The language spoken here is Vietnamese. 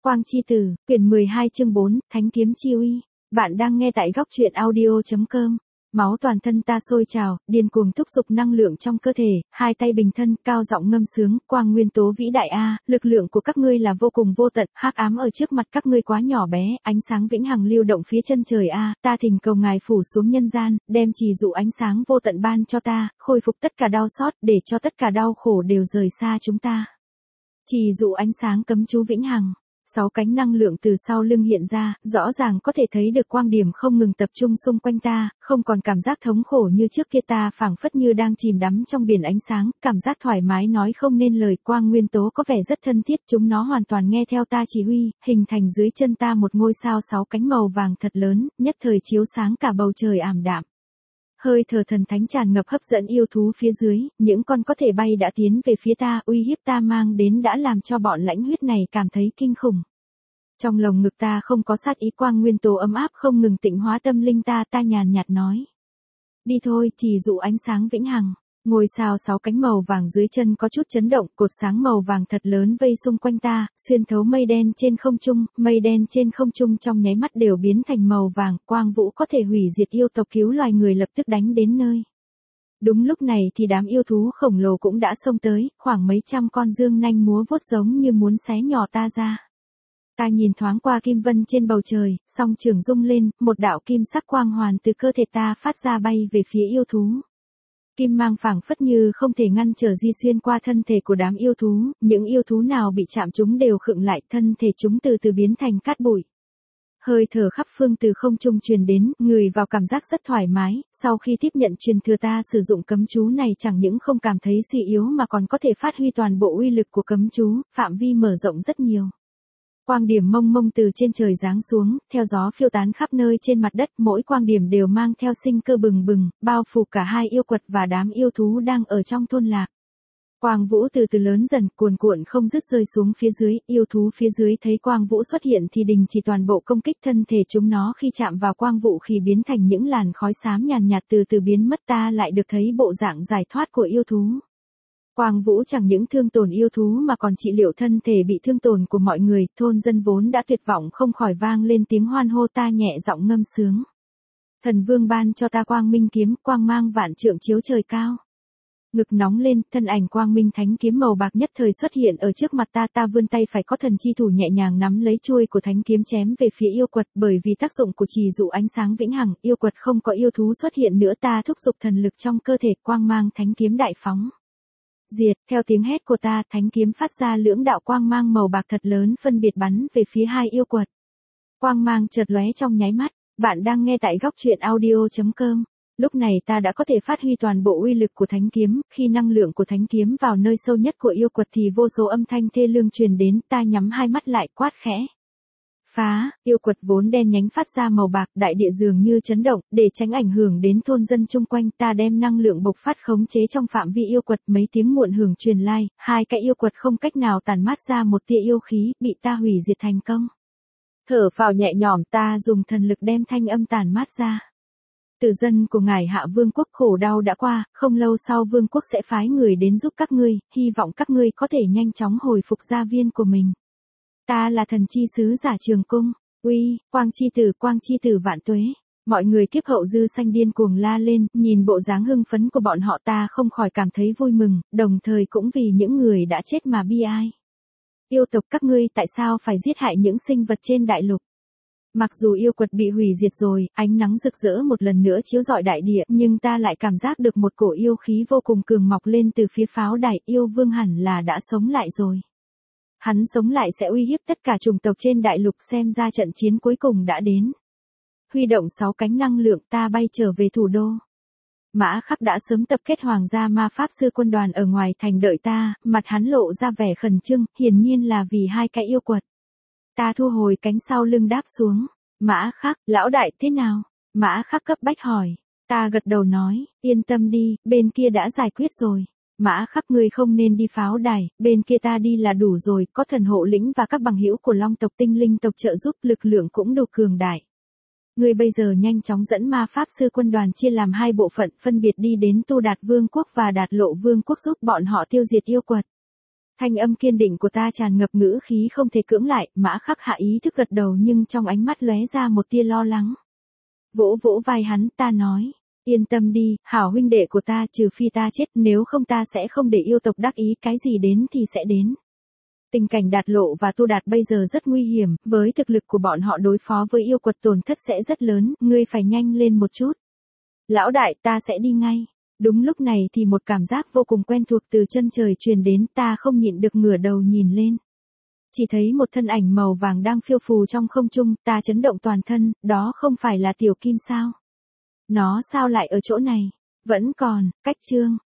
Quang Chi Tử, quyển 12 chương 4, Thánh kiếm chi uy. Bạn đang nghe tại góc truyện audio.com. Máu toàn thân ta sôi trào, điên cuồng thúc giục năng lượng trong cơ thể, hai tay bình thân, cao giọng ngâm sướng, quang nguyên tố vĩ đại a, lực lượng của các ngươi là vô cùng vô tận, hắc ám ở trước mặt các ngươi quá nhỏ bé, ánh sáng vĩnh hằng lưu động phía chân trời a, ta thỉnh cầu ngài phủ xuống nhân gian, đem trì dụ ánh sáng vô tận ban cho ta, khôi phục tất cả đau xót, để cho tất cả đau khổ đều rời xa chúng ta. Trì dụ ánh sáng cấm chú vĩnh hằng. 6 cánh năng lượng từ sau lưng hiện ra, rõ ràng có thể thấy được quang điểm không ngừng tập trung xung quanh ta, không còn cảm giác thống khổ như trước kia, ta phảng phất như đang chìm đắm trong biển ánh sáng, cảm giác thoải mái nói không nên lời. Quang nguyên tố có vẻ rất thân thiết, chúng nó hoàn toàn nghe theo ta chỉ huy, hình thành dưới chân ta một ngôi sao 6 cánh màu vàng thật lớn, nhất thời chiếu sáng cả bầu trời ảm đạm. Hơi thở thần thánh tràn ngập hấp dẫn yêu thú phía dưới, những con có thể bay đã tiến về phía ta, uy hiếp ta mang đến đã làm cho bọn lãnh huyết này cảm thấy kinh khủng. Trong lồng ngực ta không có sát ý, quang nguyên tố ấm áp không ngừng tịnh hóa tâm linh ta, ta nhàn nhạt nói. Đi thôi, trì dụ ánh sáng vĩnh hằng. Ngôi sao 6 cánh màu vàng dưới chân có chút chấn động, cột sáng màu vàng thật lớn vây xung quanh ta, xuyên thấu mây đen trên không trung, mây đen trên không trung trong nháy mắt đều biến thành màu vàng, quang vũ có thể hủy diệt yêu tộc, cứu loài người lập tức đánh đến nơi. Đúng lúc này thì đám yêu thú khổng lồ cũng đã xông tới, khoảng mấy trăm con dương nanh múa vuốt giống như muốn xé nhỏ ta ra. Ta nhìn thoáng qua kim vân trên bầu trời, song trường rung lên, một đạo kim sắc quang hoàn từ cơ thể ta phát ra bay về phía yêu thú. Kim mang phảng phất như không thể ngăn trở di xuyên qua thân thể của đám yêu thú, những yêu thú nào bị chạm chúng đều khựng lại, thân thể chúng từ từ biến thành cát bụi. Hơi thở khắp phương từ không trung truyền đến, người vào cảm giác rất thoải mái, sau khi tiếp nhận truyền thừa ta sử dụng cấm chú này chẳng những không cảm thấy suy yếu mà còn có thể phát huy toàn bộ uy lực của cấm chú, phạm vi mở rộng rất nhiều. Quang điểm mông mông từ trên trời giáng xuống, theo gió phiêu tán khắp nơi trên mặt đất, mỗi quang điểm đều mang theo sinh cơ bừng bừng, bao phủ cả hai yêu quật và đám yêu thú đang ở trong thôn lạc. Quang vũ từ từ lớn dần, cuồn cuộn không dứt rơi xuống phía dưới, yêu thú phía dưới thấy quang vũ xuất hiện thì đình chỉ toàn bộ công kích, thân thể chúng nó khi chạm vào quang vũ khi biến thành những làn khói xám nhàn nhạt từ từ biến mất, ta lại được thấy bộ dạng giải thoát của yêu thú. Quang vũ chẳng những thương tổn yêu thú mà còn trị liệu thân thể bị thương tổn của mọi người, thôn dân vốn đã tuyệt vọng không khỏi vang lên tiếng hoan hô, ta nhẹ giọng ngâm sướng. Thần vương ban cho ta quang minh kiếm, quang mang vạn trượng chiếu trời cao. Ngực nóng lên, thân ảnh quang minh thánh kiếm màu bạc nhất thời xuất hiện ở trước mặt ta, ta vươn tay phải có thần chi thủ nhẹ nhàng nắm lấy chuôi của thánh kiếm chém về phía yêu quật, bởi vì tác dụng của trì dụ ánh sáng vĩnh hằng, yêu quật không có yêu thú xuất hiện nữa, ta thúc giục thần lực trong cơ thể, quang mang thánh kiếm đại phóng. Diệt, theo tiếng hét của ta, thánh kiếm phát ra lưỡng đạo quang mang màu bạc thật lớn phân biệt bắn về phía hai yêu quật. Quang mang chợt lóe trong nháy mắt, bạn đang nghe tại góc truyện audio.com. Lúc này ta đã có thể phát huy toàn bộ uy lực của thánh kiếm, khi năng lượng của thánh kiếm vào nơi sâu nhất của yêu quật thì vô số âm thanh thê lương truyền đến, ta nhắm hai mắt lại quát khẽ. Phá, yêu quật vốn đen nhánh phát ra màu bạc, đại địa dường như chấn động, để tránh ảnh hưởng đến thôn dân chung quanh, ta đem năng lượng bộc phát khống chế trong phạm vi yêu quật, mấy tiếng muộn hưởng truyền lai, hai cái yêu quật không cách nào tản mát ra một tia yêu khí, bị ta hủy diệt thành công. Thở phào nhẹ nhõm, ta dùng thần lực đem thanh âm tản mát ra. Tử dân của ngài Hạ Vương quốc khổ đau đã qua, không lâu sau Vương quốc sẽ phái người đến giúp các ngươi, hy vọng các ngươi có thể nhanh chóng hồi phục gia viên của mình. Ta là thần chi sứ giả Trường Cung, uy, Quang Chi Tử vạn tuế. Mọi người kiếp hậu dư xanh điên cuồng la lên, nhìn bộ dáng hưng phấn của bọn họ ta không khỏi cảm thấy vui mừng, đồng thời cũng vì những người đã chết mà bi ai. Yêu tộc các ngươi tại sao phải giết hại những sinh vật trên đại lục? Mặc dù yêu quật bị hủy diệt rồi, ánh nắng rực rỡ một lần nữa chiếu rọi đại địa, nhưng ta lại cảm giác được một cổ yêu khí vô cùng cường mọc lên từ phía pháo đài, yêu vương hẳn là đã sống lại rồi. Hắn sống lại sẽ uy hiếp tất cả chủng tộc trên đại lục, xem ra trận chiến cuối cùng đã đến. Huy động 6 cánh năng lượng, ta bay trở về thủ đô. Mã Khắc đã sớm tập kết hoàng gia ma pháp sư quân đoàn ở ngoài thành đợi ta, mặt hắn lộ ra vẻ khẩn trương, hiển nhiên là vì hai cái yêu quật. Ta thu hồi cánh sau lưng đáp xuống. Mã Khắc, lão đại thế nào? Mã Khắc cấp bách hỏi. Ta gật đầu nói, yên tâm đi, bên kia đã giải quyết rồi. Mã Khắc, ngươi không nên đi pháo đài, bên kia ta đi là đủ rồi, có thần hộ lĩnh và các bằng hữu của Long tộc tinh linh tộc trợ giúp, lực lượng cũng đủ cường đại. Ngươi bây giờ nhanh chóng dẫn ma pháp sư quân đoàn chia làm hai bộ phận, phân biệt đi đến Tu Đạt Vương quốc và Đạt Lộ Vương quốc giúp bọn họ tiêu diệt yêu quật. Thanh âm kiên định của ta tràn ngập ngữ khí không thể cưỡng lại, Mã Khắc hạ ý thức gật đầu nhưng trong ánh mắt lóe ra một tia lo lắng. Vỗ vỗ vai hắn, ta nói, yên tâm đi, hảo huynh đệ của ta, trừ phi ta chết, nếu không ta sẽ không để yêu tộc đắc ý, cái gì đến thì sẽ đến. Tình cảnh Đạt Lộ và Tu Đạt bây giờ rất nguy hiểm, với thực lực của bọn họ đối phó với yêu quật tổn thất sẽ rất lớn, ngươi phải nhanh lên một chút. Lão đại, ta sẽ đi ngay. Đúng lúc này thì một cảm giác vô cùng quen thuộc từ chân trời truyền đến, ta không nhịn được ngửa đầu nhìn lên. Chỉ thấy một thân ảnh màu vàng đang phiêu phù trong không trung, ta chấn động toàn thân, đó không phải là Tiểu Kim sao? Nó sao lại ở chỗ này? Vẫn còn, cách chương.